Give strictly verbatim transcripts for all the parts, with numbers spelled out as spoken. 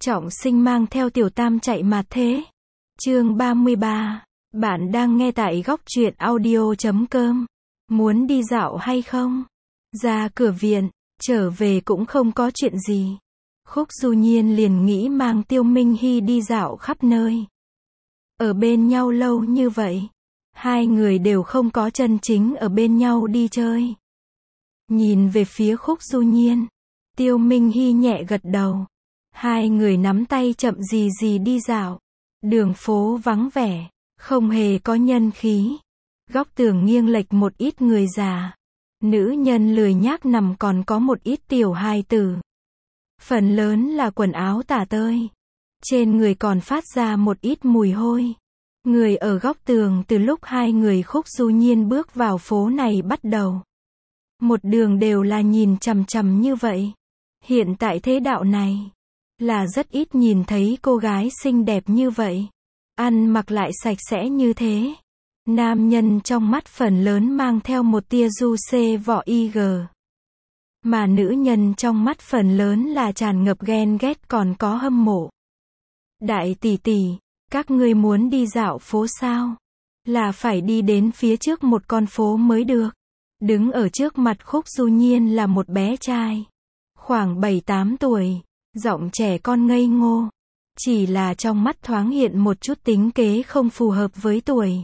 Trọng Sinh mang theo Tiểu Tam chạy mà thế. Chương ba mươi ba. Bạn đang nghe tại góc truyện audio chấm com. Muốn đi dạo hay không? Ra cửa viện, trở về cũng không có chuyện gì. Khúc Du Nhiên liền nghĩ mang Tiêu Minh Hy đi dạo khắp nơi. Ở bên nhau lâu như vậy, hai người đều không có chân chính ở bên nhau đi chơi. Nhìn về phía Khúc Du Nhiên, Tiêu Minh Hy nhẹ gật đầu. Hai người nắm tay chậm gì gì đi dạo. Đường phố vắng vẻ, không hề có nhân khí. Góc tường nghiêng lệch một ít người già. Nữ nhân lười nhác nằm, còn có một ít tiểu hài tử. Phần lớn là quần áo tả tơi. Trên người còn phát ra một ít mùi hôi. Người ở góc tường từ lúc hai người Khúc Du Nhiên bước vào phố này bắt đầu. Một đường đều là nhìn chằm chằm như vậy. Hiện tại thế đạo này, là rất ít nhìn thấy cô gái xinh đẹp như vậy. Ăn mặc lại sạch sẽ như thế. Nam nhân trong mắt phần lớn mang theo một tia du xê vỏ y gờ. Mà nữ nhân trong mắt phần lớn là tràn ngập ghen ghét, còn có hâm mộ. Đại tỷ tỷ, các ngươi muốn đi dạo phố sao? Là phải đi đến phía trước một con phố mới được. Đứng ở trước mặt Khúc Du Nhiên là một bé trai. Khoảng bảy tám tuổi. Giọng trẻ con ngây ngô. Chỉ là trong mắt thoáng hiện một chút tính kế không phù hợp với tuổi.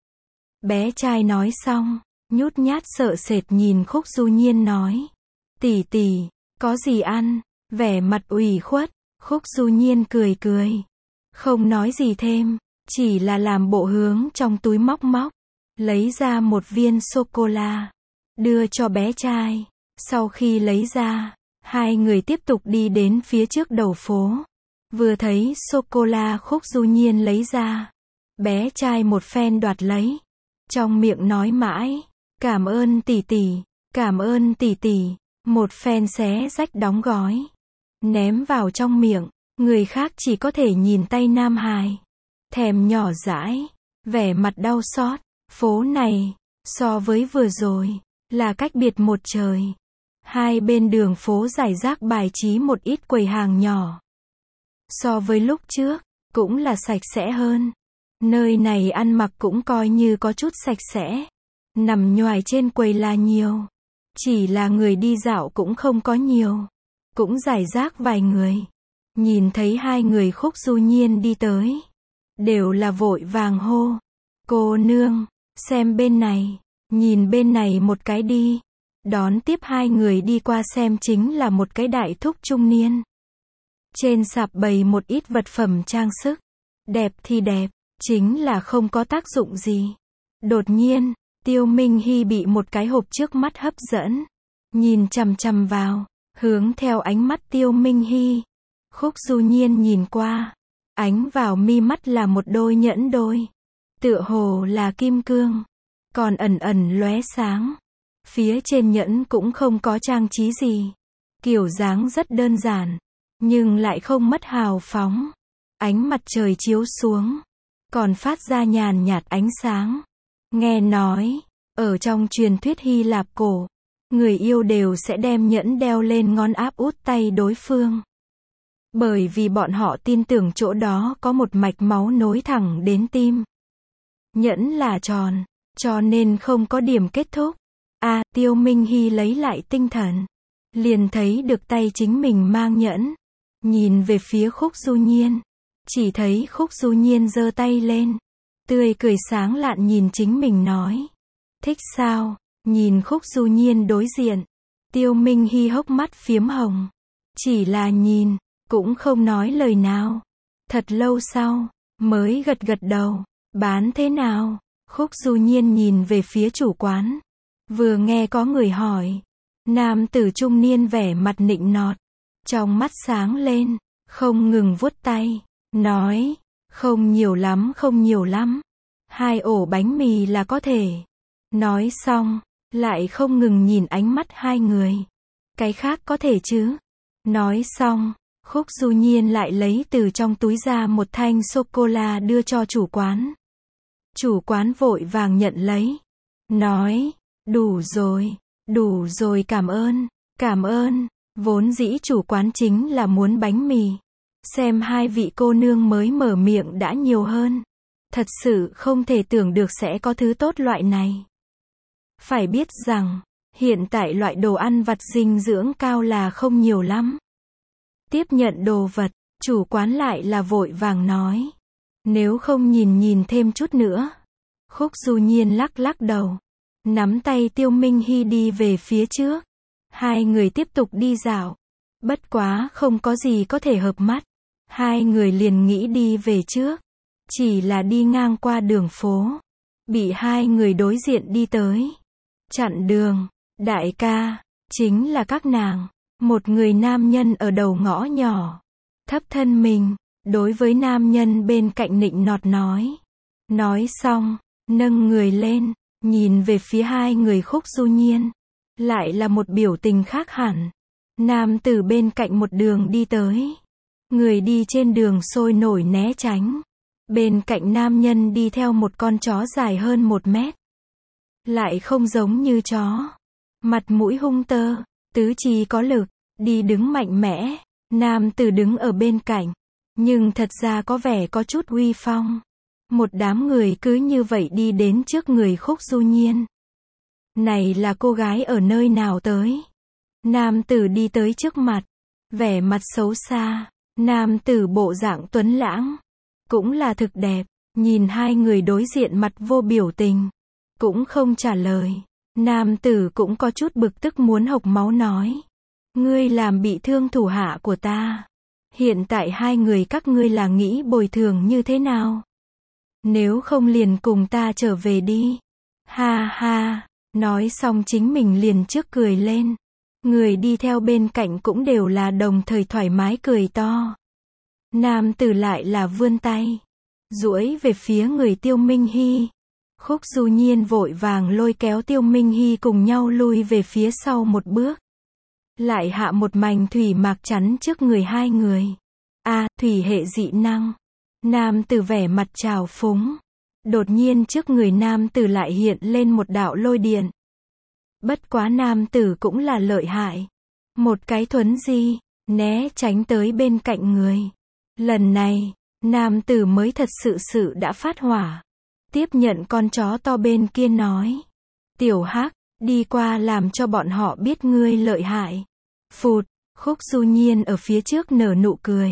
Bé trai nói xong, nhút nhát sợ sệt nhìn Khúc Du Nhiên nói. Tỷ tỷ, có gì ăn? Vẻ mặt ủy khuất. Khúc Du Nhiên cười cười. Không nói gì thêm, chỉ là làm bộ hướng trong túi móc móc. Lấy ra một viên sô-cô-la. Đưa cho bé trai. Sau khi lấy ra, hai người tiếp tục đi đến phía trước đầu phố. Vừa thấy sô-cô-la Khúc Du Nhiên lấy ra, bé trai một phen đoạt lấy. Trong miệng nói mãi, cảm ơn tỷ tỷ, cảm ơn tỷ tỷ. Một phen xé rách đóng gói, ném vào trong miệng. Người khác chỉ có thể nhìn tay nam hài, thèm nhỏ dãi, vẻ mặt đau xót. Phố này, so với vừa rồi, là cách biệt một trời. Hai bên đường phố rải rác bài trí một ít quầy hàng nhỏ. So với lúc trước, cũng là sạch sẽ hơn. Nơi này ăn mặc cũng coi như có chút sạch sẽ. Nằm nhoài trên quầy là nhiều. Chỉ là người đi dạo cũng không có nhiều. Cũng rải rác vài người. Nhìn thấy hai người Khúc Du Nhiên đi tới, đều là vội vàng hô. Cô nương, xem bên này, nhìn bên này một cái đi. Đón tiếp hai người đi qua xem chính là một cái đại thúc trung niên. Trên sạp bày một ít vật phẩm trang sức. Đẹp thì đẹp, chính là không có tác dụng gì. Đột nhiên, Tiêu Minh Hy bị một cái hộp trước mắt hấp dẫn. Nhìn chằm chằm vào, hướng theo ánh mắt Tiêu Minh Hy. Khúc Du Nhiên nhìn qua, ánh vào mi mắt là một đôi nhẫn đôi. Tựa hồ là kim cương, còn ẩn ẩn lóe sáng. Phía trên nhẫn cũng không có trang trí gì. Kiểu dáng rất đơn giản, nhưng lại không mất hào phóng. Ánh mặt trời chiếu xuống, còn phát ra nhàn nhạt ánh sáng. Nghe nói, ở trong truyền thuyết Hy Lạp cổ, người yêu đều sẽ đem nhẫn đeo lên ngón áp út tay đối phương. Bởi vì bọn họ tin tưởng chỗ đó có một mạch máu nối thẳng đến tim. Nhẫn là tròn, cho nên không có điểm kết thúc. À, Tiêu Minh Hy lấy lại tinh thần. Liền thấy được tay chính mình mang nhẫn. Nhìn về phía Khúc Du Nhiên. Chỉ thấy Khúc Du Nhiên giơ tay lên. Tươi cười sáng lạn nhìn chính mình nói. Thích sao? Nhìn Khúc Du Nhiên đối diện. Tiêu Minh Hy hốc mắt phiếm hồng. Chỉ là nhìn, cũng không nói lời nào. Thật lâu sau, mới gật gật đầu. Bán thế nào? Khúc Du Nhiên nhìn về phía chủ quán. Vừa nghe có người hỏi. Nam tử trung niên vẻ mặt nịnh nọt. Trong mắt sáng lên, không ngừng vuốt tay. Nói, không nhiều lắm không nhiều lắm. Hai ổ bánh mì là có thể. Nói xong, lại không ngừng nhìn ánh mắt hai người. Cái khác có thể chứ? Nói xong, Khúc Du Nhiên lại lấy từ trong túi ra một thanh sô-cô-la đưa cho chủ quán. Chủ quán vội vàng nhận lấy. Nói, đủ rồi, đủ rồi cảm ơn, cảm ơn. Vốn dĩ chủ quán chính là muốn bánh mì. Xem hai vị cô nương mới mở miệng đã nhiều hơn. Thật sự không thể tưởng được sẽ có thứ tốt loại này. Phải biết rằng, hiện tại loại đồ ăn vặt dinh dưỡng cao là không nhiều lắm. Tiếp nhận đồ vật, chủ quán lại là vội vàng nói. Nếu không nhìn nhìn thêm chút nữa. Khúc Du Nhiên lắc lắc đầu. Nắm tay Tiêu Minh Hy đi về phía trước. Hai người tiếp tục đi dạo. Bất quá không có gì có thể hợp mắt. Hai người liền nghĩ đi về trước. Chỉ là đi ngang qua đường phố. Bị hai người đối diện đi tới. Chặn đường. Đại ca, chính là các nàng. Một người nam nhân ở đầu ngõ nhỏ. Thấp thân mình, đối với nam nhân bên cạnh nịnh nọt nói. Nói xong, nâng người lên, nhìn về phía hai người Khúc Du Nhiên. Lại là một biểu tình khác hẳn. Nam tử bên cạnh một đường đi tới. Người đi trên đường sôi nổi né tránh. Bên cạnh nam nhân đi theo một con chó dài hơn một mét. Lại không giống như chó. Mặt mũi hung tơ, tứ chi có lực, đi đứng mạnh mẽ. Nam tử đứng ở bên cạnh. Nhưng thật ra có vẻ có chút uy phong. Một đám người cứ như vậy đi đến trước người Khúc Du Nhiên. Này là cô gái ở nơi nào tới? Nam tử đi tới trước mặt. Vẻ mặt xấu xa. Nam tử bộ dạng tuấn lãng. Cũng là thực đẹp. Nhìn hai người đối diện mặt vô biểu tình. Cũng không trả lời. Nam tử cũng có chút bực tức muốn hộc máu nói. Ngươi làm bị thương thủ hạ của ta. Hiện tại hai người các ngươi là nghĩ bồi thường như thế nào? Nếu không liền cùng ta trở về đi. Ha ha, nói xong chính mình liền trước cười lên. Người đi theo bên cạnh cũng đều là đồng thời thoải mái cười to. Nam tử lại là vươn tay. Duỗi về phía người Tiêu Minh Hy. Khúc Du Nhiên vội vàng lôi kéo Tiêu Minh Hy cùng nhau lui về phía sau một bước. Lại hạ một mảnh thủy mạc chắn trước người hai người. A, à, thủy hệ dị năng. Nam tử vẻ mặt trào phúng. Đột nhiên trước người nam tử lại hiện lên một đạo lôi điện. Bất quá nam tử cũng là lợi hại. Một cái thuấn di, né tránh tới bên cạnh người. Lần này, nam tử mới thật sự sự đã phát hỏa. Tiếp nhận con chó to bên kia nói. Tiểu Hắc, đi qua làm cho bọn họ biết ngươi lợi hại. Phụt, Khúc Du Nhiên ở phía trước nở nụ cười.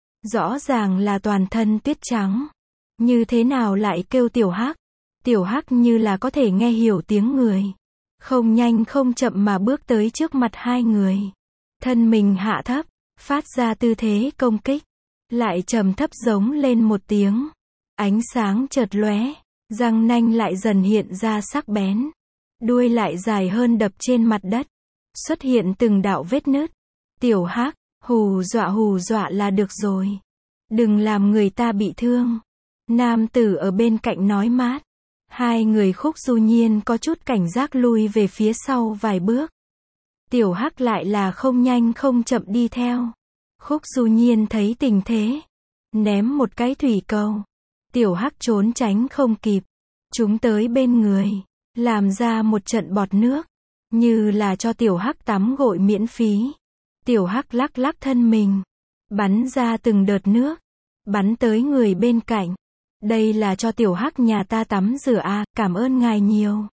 Rõ ràng là toàn thân tuyết trắng. Như thế nào lại kêu Tiểu Hắc? Tiểu Hắc như là có thể nghe hiểu tiếng người. Không nhanh không chậm mà bước tới trước mặt hai người. Thân mình hạ thấp, phát ra tư thế công kích. Lại trầm thấp giống lên một tiếng. Ánh sáng chợt lóe, răng nanh lại dần hiện ra sắc bén. Đuôi lại dài hơn đập trên mặt đất. Xuất hiện từng đạo vết nứt. Tiểu Hắc, hù dọa hù dọa là được rồi. Đừng làm người ta bị thương. Nam tử ở bên cạnh nói mát. Hai người Khúc Du Nhiên có chút cảnh giác lui về phía sau vài bước. Tiểu Hắc lại là không nhanh không chậm đi theo. Khúc Du Nhiên thấy tình thế. Ném một cái thủy cầu. Tiểu Hắc trốn tránh không kịp. Chúng tới bên người. Làm ra một trận bọt nước. Như là cho Tiểu Hắc tắm gội miễn phí. Tiểu Hắc lắc lắc thân mình. Bắn ra từng đợt nước. Bắn tới người bên cạnh. Đây là cho Tiểu Hắc nhà ta tắm rửa à, cảm ơn ngài nhiều.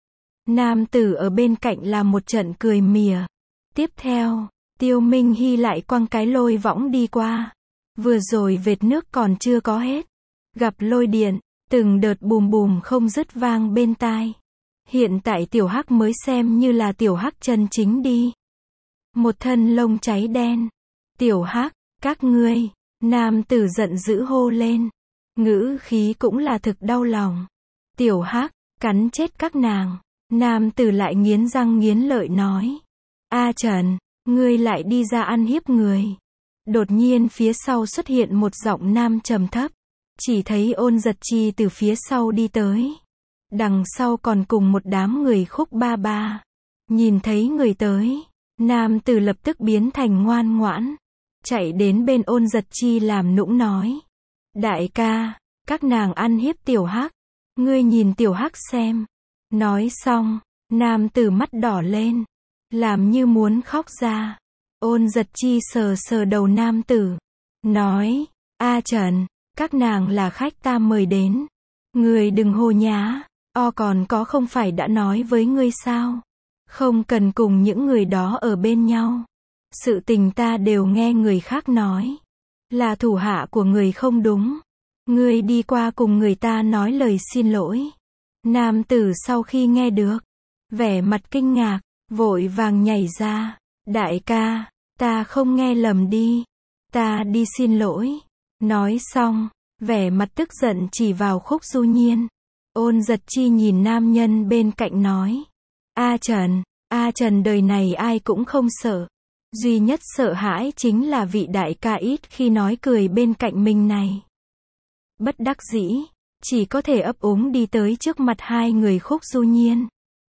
Nam tử ở bên cạnh là một trận cười mỉa. Tiếp theo, Tiêu Minh Hy lại quăng cái lôi võng đi qua. Vừa rồi vệt nước còn chưa có hết. Gặp lôi điện, từng đợt bùm bùm không dứt vang bên tai. Hiện tại Tiểu Hắc mới xem như là Tiểu Hắc chân chính đi. Một thân lông cháy đen. Tiểu Hắc, các ngươi. Nam tử giận dữ hô lên. Ngữ khí cũng là thực đau lòng. Tiểu Hắc, cắn chết các nàng. Nam tử lại nghiến răng nghiến lợi nói. A Trần, ngươi lại đi ra ăn hiếp người. Đột nhiên phía sau xuất hiện một giọng nam trầm thấp. Chỉ thấy Ôn Giật Chi từ phía sau đi tới. Đằng sau còn cùng một đám người Khúc ba ba. Nhìn thấy người tới, nam tử lập tức biến thành ngoan ngoãn. Chạy đến bên Ôn Giật Chi làm nũng nói. Đại ca, các nàng ăn hiếp Tiểu Hắc. Ngươi nhìn Tiểu Hắc xem. Nói xong, nam tử mắt đỏ lên. Làm như muốn khóc ra. Ôn Giật Chi sờ sờ đầu nam tử. nói, A Trần, các nàng là khách ta mời đến. Ngươi đừng hồ nhá, o còn có không phải đã nói với ngươi sao? Không cần cùng những người đó ở bên nhau. Sự tình ta đều nghe người khác nói. Là thủ hạ của người không đúng. Ngươi đi qua cùng người ta nói lời xin lỗi. Nam tử sau khi nghe được, vẻ mặt kinh ngạc, vội vàng nhảy ra. Đại ca, ta không nghe lầm đi. Ta đi xin lỗi. Nói xong, vẻ mặt tức giận chỉ vào Khúc Du Nhiên. Ôn Giật Chi nhìn nam nhân bên cạnh nói. A Trần, A Trần đời này ai cũng không sợ. Duy nhất sợ hãi chính là vị đại ca ít khi nói cười bên cạnh mình này. Bất đắc dĩ, chỉ có thể ấp úng đi tới trước mặt hai người Khúc Du Nhiên.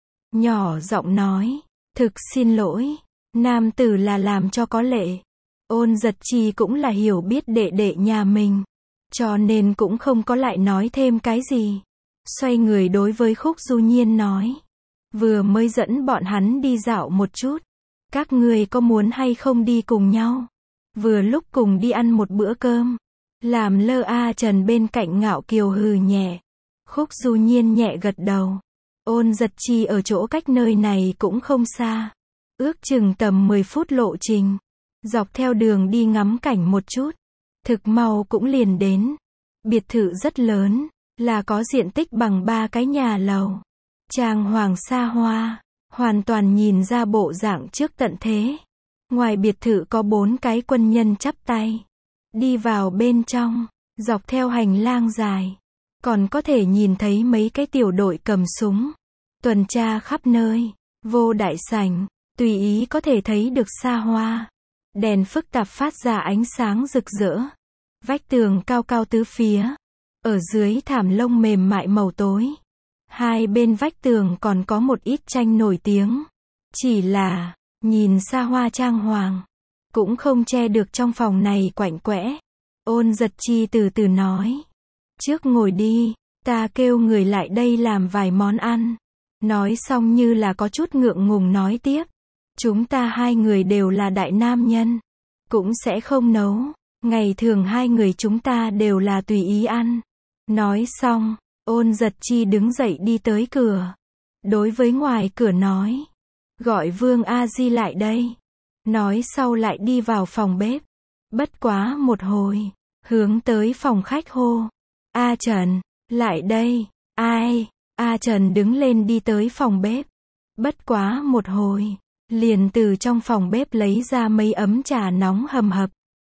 Nhỏ giọng nói, thực xin lỗi, nam tử là làm cho có lệ. Ôn Giật Chi cũng là hiểu biết đệ đệ nhà mình, cho nên cũng không có lại nói thêm cái gì. Xoay người đối với Khúc Du Nhiên nói, vừa mới dẫn bọn hắn đi dạo một chút. Các người có muốn hay không đi cùng nhau? Vừa lúc cùng đi ăn một bữa cơm. Làm lơ A Trần bên cạnh ngạo kiều hừ nhẹ. Khúc Du Nhiên nhẹ gật đầu. Ôn Giật Chi ở chỗ cách nơi này cũng không xa. Ước chừng tầm mười phút lộ trình. Dọc theo đường đi ngắm cảnh một chút. Thực mau cũng liền đến. Biệt thự rất lớn, là có diện tích bằng ba cái nhà lầu. Trang hoàng xa hoa, hoàn toàn nhìn ra bộ dạng trước tận thế. Ngoài biệt thự có bốn cái quân nhân chắp tay. Đi vào bên trong, dọc theo hành lang dài. Còn có thể nhìn thấy mấy cái tiểu đội cầm súng. Tuần tra khắp nơi, vô đại sảnh, tùy ý có thể thấy được xa hoa. Đèn phức tạp phát ra ánh sáng rực rỡ. Vách tường cao cao tứ phía. Ở dưới thảm lông mềm mại màu tối. Hai bên vách tường còn có một ít tranh nổi tiếng. Chỉ là, nhìn xa hoa trang hoàng, cũng không che được trong phòng này quạnh quẽ. Ôn Giật Chi từ từ nói. Trước ngồi đi, ta kêu người lại đây làm vài món ăn. Nói xong như là có chút ngượng ngùng nói tiếp. Chúng ta hai người đều là đại nam nhân. Cũng sẽ không nấu. Ngày thường hai người chúng ta đều là tùy ý ăn. Nói xong, Ôn Giật Chi đứng dậy đi tới cửa. Đối với ngoài cửa nói. Gọi Vương A Di lại đây. Nói sau lại đi vào phòng bếp. Bất quá một hồi, hướng tới phòng khách hô. A Trần, lại đây. Ai? A Trần đứng lên đi tới phòng bếp. Bất quá một hồi, liền từ trong phòng bếp lấy ra mấy ấm trà nóng hầm hập.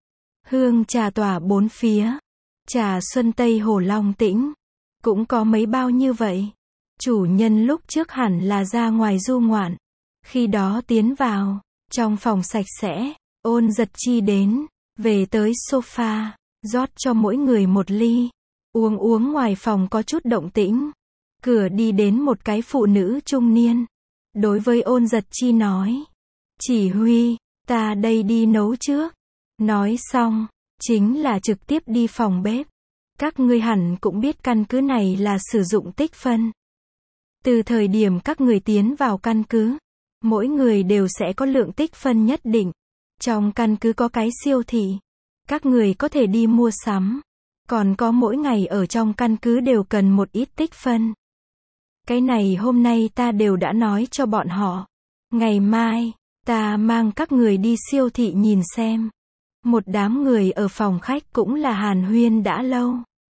Hương trà tỏa bốn phía. Trà Xuân Tây Hồ Long Tĩnh. Cũng có mấy bao như vậy. Chủ nhân lúc trước hẳn là ra ngoài du ngoạn. Khi đó tiến vào, trong phòng sạch sẽ, Ôn Giật Chi đến, về tới sofa, rót cho mỗi người một ly. Uống uống ngoài phòng có chút động tĩnh. Cửa đi đến một cái phụ nữ trung niên. Đối với Ôn Giật Chi nói. Chỉ huy, ta đây đi nấu trước. Nói xong, chính là trực tiếp đi phòng bếp. Các ngươi hẳn cũng biết căn cứ này là sử dụng tích phân. Từ thời điểm các người tiến vào căn cứ, mỗi người đều sẽ có lượng tích phân nhất định. Trong căn cứ có cái siêu thị. Các người có thể đi mua sắm. Còn có mỗi ngày ở trong căn cứ đều cần một ít tích phân. Cái này hôm nay ta đều đã nói cho bọn họ. Ngày mai, ta mang các người đi siêu thị nhìn xem. Một đám người ở phòng khách cũng là hàn huyên đã lâu.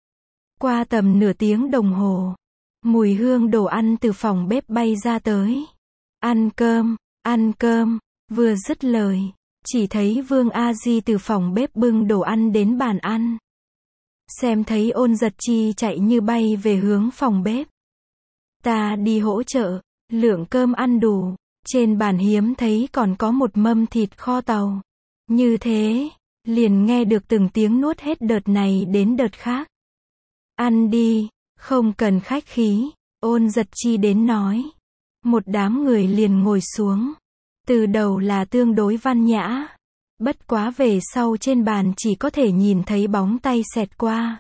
Qua tầm nửa tiếng đồng hồ, mùi hương đồ ăn từ phòng bếp bay ra tới. Ăn cơm, ăn cơm, vừa dứt lời, chỉ thấy Vương A Di từ phòng bếp bưng đồ ăn đến bàn ăn. Xem thấy Ôn Giật Chi chạy như bay về hướng phòng bếp. Ta đi hỗ trợ, lượng cơm ăn đủ, trên bàn hiếm thấy còn có một mâm thịt kho tàu. Như thế, liền nghe được từng tiếng nuốt hết đợt này đến đợt khác. Ăn đi, không cần khách khí, Ôn Giật Chi đến nói. Một đám người liền ngồi xuống. Từ đầu là tương đối văn nhã. Bất quá về sau trên bàn chỉ có thể nhìn thấy bóng tay xẹt qua.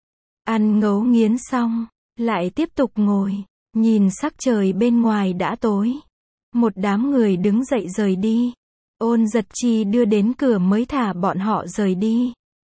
Ăn ngấu nghiến xong, lại tiếp tục ngồi, nhìn sắc trời bên ngoài đã tối. Một đám người đứng dậy rời đi. Ôn Giật Chi đưa đến cửa mới thả bọn họ rời đi.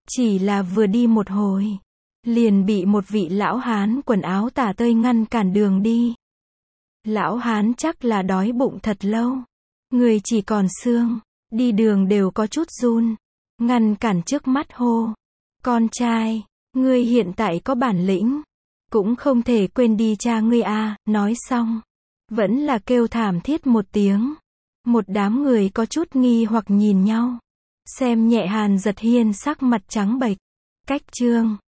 Chỉ là vừa đi một hồi, liền bị một vị lão hán quần áo tả tơi ngăn cản đường đi. Lão hán chắc là đói bụng thật lâu. Người chỉ còn xương, đi đường đều có chút run. Ngăn cản trước mắt hô. Con trai, ngươi hiện tại có bản lĩnh. Cũng không thể quên đi cha ngươi à, nói xong. Vẫn là kêu thảm thiết một tiếng. Một đám người có chút nghi hoặc nhìn nhau. Xem nhẹ Hàn Giật Hiên sắc mặt trắng bệch. Cách chương